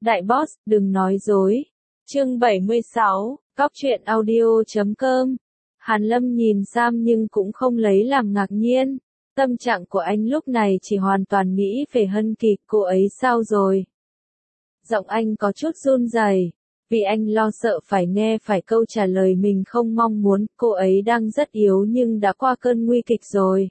Đại boss, đừng nói dối. Chương 76, Cóc truyện audio.com. Hàn Lâm nhìn Sam nhưng cũng không lấy làm ngạc nhiên. Tâm trạng của anh lúc này chỉ hoàn toàn nghĩ về Hân Kỳ, cô ấy sao rồi? Giọng anh có chút run rẩy, vì anh lo sợ phải nghe phải câu trả lời mình không mong muốn, cô ấy đang rất yếu nhưng đã qua cơn nguy kịch rồi.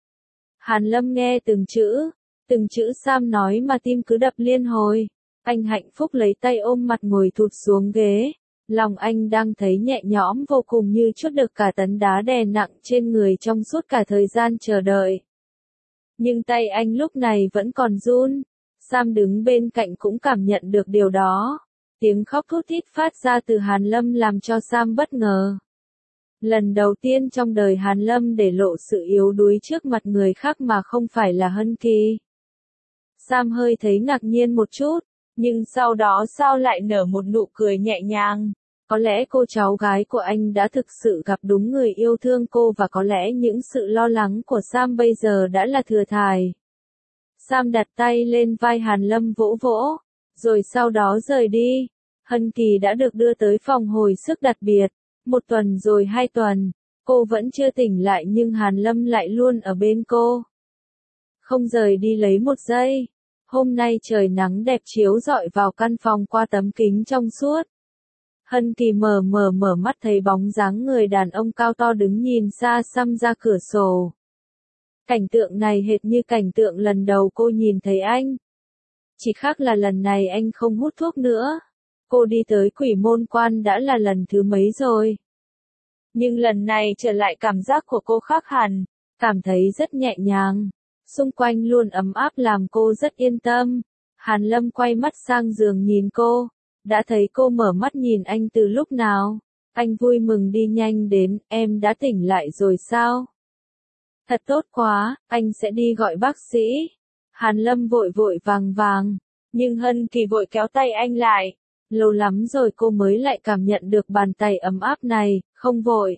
Hàn Lâm nghe từng chữ Sam nói mà tim cứ đập liên hồi. Anh hạnh phúc lấy tay ôm mặt ngồi thụt xuống ghế. Lòng anh đang thấy nhẹ nhõm vô cùng như trút được cả tấn đá đè nặng trên người trong suốt cả thời gian chờ đợi. Nhưng tay anh lúc này vẫn còn run. Sam đứng bên cạnh cũng cảm nhận được điều đó. Tiếng khóc thút thít phát ra từ Hàn Lâm làm cho Sam bất ngờ. Lần đầu tiên trong đời Hàn Lâm để lộ sự yếu đuối trước mặt người khác mà không phải là Hân Kỳ. Sam hơi thấy ngạc nhiên một chút, nhưng sau đó sao lại nở một nụ cười nhẹ nhàng. Có lẽ cô cháu gái của anh đã thực sự gặp đúng người yêu thương cô và có lẽ những sự lo lắng của Sam bây giờ đã là thừa thải. Sam đặt tay lên vai Hàn Lâm vỗ vỗ, rồi sau đó rời đi. Hân Kỳ đã được đưa tới phòng hồi sức đặc biệt. 1 tuần rồi 2 tuần, cô vẫn chưa tỉnh lại nhưng Hàn Lâm lại luôn ở bên cô. Không rời đi lấy một giây. Hôm nay trời nắng đẹp chiếu rọi vào căn phòng qua tấm kính trong suốt. Hân Kỳ mở mắt thấy bóng dáng người đàn ông cao to đứng nhìn xa xăm ra cửa sổ. Cảnh tượng này hệt như cảnh tượng lần đầu cô nhìn thấy anh. Chỉ khác là lần này anh không hút thuốc nữa. Cô đi tới Quỷ Môn Quan đã là lần thứ mấy rồi. Nhưng lần này trở lại cảm giác của cô khác hẳn, cảm thấy rất nhẹ nhàng. Xung quanh luôn ấm áp làm cô rất yên tâm. Hàn Lâm quay mắt sang giường nhìn cô. Đã thấy cô mở mắt nhìn anh từ lúc nào? Anh vui mừng đi nhanh đến, em đã tỉnh lại rồi sao? Thật tốt quá, anh sẽ đi gọi bác sĩ. Hàn Lâm vội vàng, nhưng Hân Kỳ vội kéo tay anh lại. Lâu lắm rồi cô mới lại cảm nhận được bàn tay ấm áp này, không vội.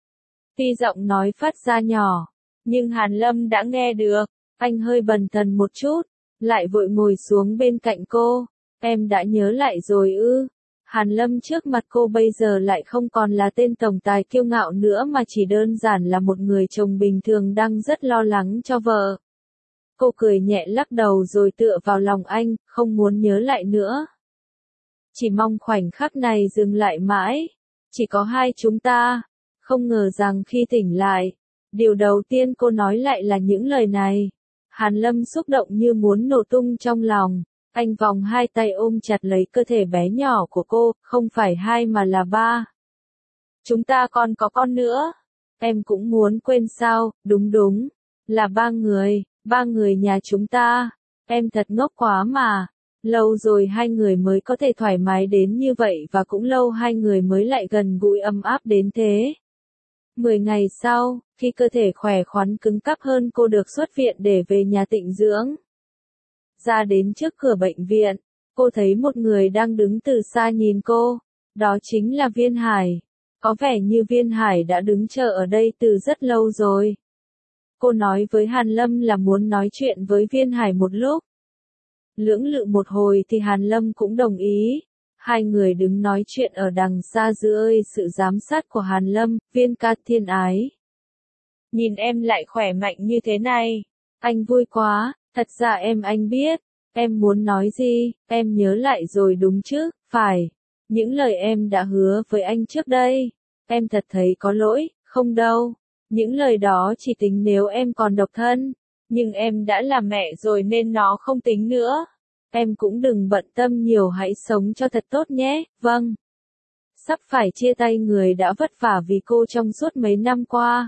Tuy giọng nói phát ra nhỏ, nhưng Hàn Lâm đã nghe được. Anh hơi bần thần một chút, lại vội ngồi xuống bên cạnh cô. Em đã nhớ lại rồi ư? Hàn Lâm trước mặt cô bây giờ lại không còn là tên tổng tài kiêu ngạo nữa mà chỉ đơn giản là một người chồng bình thường đang rất lo lắng cho vợ. Cô cười nhẹ lắc đầu rồi tựa vào lòng anh, không muốn nhớ lại nữa. Chỉ mong khoảnh khắc này dừng lại mãi. Chỉ có hai chúng ta. Không ngờ rằng khi tỉnh lại, điều đầu tiên cô nói lại là những lời này. Hàn Lâm xúc động như muốn nổ tung trong lòng. Anh vòng hai tay ôm chặt lấy cơ thể bé nhỏ của cô, không phải 2 mà là 3. Chúng ta còn có con nữa. Em cũng muốn quên sao, đúng, là 3 người nhà chúng ta. Em thật ngốc quá mà. Lâu rồi 2 người mới có thể thoải mái đến như vậy và cũng lâu 2 người mới lại gần gũi ấm áp đến thế. 10 ngày sau, khi cơ thể khỏe khoắn cứng cáp hơn cô được xuất viện để về nhà tịnh dưỡng. Ra đến trước cửa bệnh viện, cô thấy một người đang đứng từ xa nhìn cô. Đó chính là Viên Hải. Có vẻ như Viên Hải đã đứng chờ ở đây từ rất lâu rồi. Cô nói với Hàn Lâm là muốn nói chuyện với Viên Hải một lúc. Lưỡng lự một hồi thì Hàn Lâm cũng đồng ý. 2 người đứng nói chuyện ở đằng xa dưới sự giám sát của Hàn Lâm, Viên ca thiên ái. Nhìn em lại khỏe mạnh như thế này. Anh vui quá, thật ra anh biết. Em muốn nói gì, em nhớ lại rồi đúng chứ, phải. Những lời em đã hứa với anh trước đây. Em thật thấy có lỗi, không đâu. Những lời đó chỉ tính nếu em còn độc thân. Nhưng em đã là mẹ rồi nên nó không tính nữa. Em cũng đừng bận tâm nhiều, hãy sống cho thật tốt nhé, vâng. Sắp phải chia tay người đã vất vả vì cô trong suốt mấy năm qua.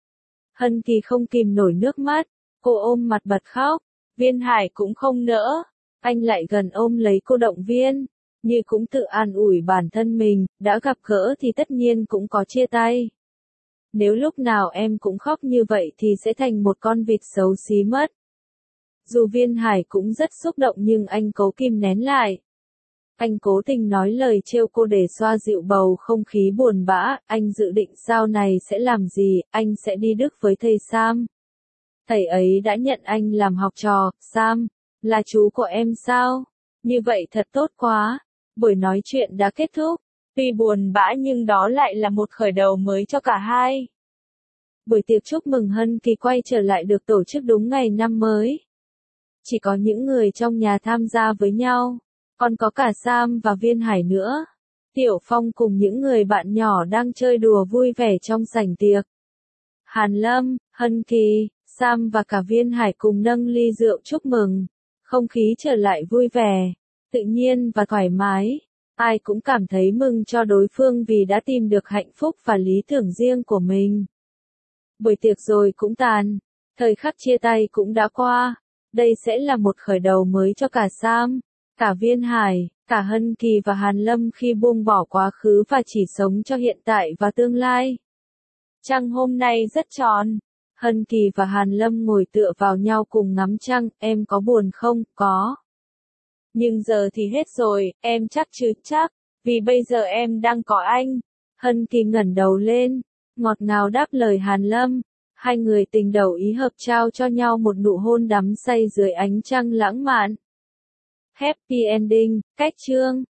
Hân Kỳ không kìm nổi nước mắt, cô ôm mặt bật khóc. Viên Hải cũng không nỡ. Anh lại gần ôm lấy cô động viên, như cũng tự an ủi bản thân mình, đã gặp gỡ thì tất nhiên cũng có chia tay. Nếu lúc nào em cũng khóc như vậy thì sẽ thành một con vịt xấu xí mất. Dù Viên Hải cũng rất xúc động nhưng anh cố kìm nén lại. Anh cố tình nói lời trêu cô để xoa dịu bầu không khí buồn bã. Anh dự định sau này sẽ làm gì, anh sẽ đi Đức với thầy Sam. Thầy ấy đã nhận anh làm học trò. Sam, là chú của em sao? Như vậy thật tốt quá. Buổi nói chuyện đã kết thúc. Tuy buồn bã nhưng đó lại là một khởi đầu mới cho cả hai. Buổi tiệc chúc mừng Hân Kỳ quay trở lại được tổ chức đúng ngày năm mới. Chỉ có những người trong nhà tham gia với nhau, còn có cả Sam và Viên Hải nữa. Tiểu Phong cùng những người bạn nhỏ đang chơi đùa vui vẻ trong sảnh tiệc. Hàn Lâm, Hân Kỳ, Sam và cả Viên Hải cùng nâng ly rượu chúc mừng. Không khí trở lại vui vẻ, tự nhiên và thoải mái. Ai cũng cảm thấy mừng cho đối phương vì đã tìm được hạnh phúc và lý tưởng riêng của mình. Buổi tiệc rồi cũng tàn, thời khắc chia tay cũng đã qua. Đây sẽ là một khởi đầu mới cho cả Sam, cả Viên Hải, cả Hân Kỳ và Hàn Lâm khi buông bỏ quá khứ và chỉ sống cho hiện tại và tương lai. Trăng hôm nay rất tròn. Hân Kỳ và Hàn Lâm ngồi tựa vào nhau cùng ngắm trăng. Em có buồn không? Có. Nhưng giờ thì hết rồi, em chắc chứ chắc, vì bây giờ em đang có anh. Hân Kỳ ngẩng đầu lên, ngọt ngào đáp lời Hàn Lâm. Hai người tình đầu ý hợp trao cho nhau một nụ hôn đắm say dưới ánh trăng lãng mạn. Happy ending, cách chương.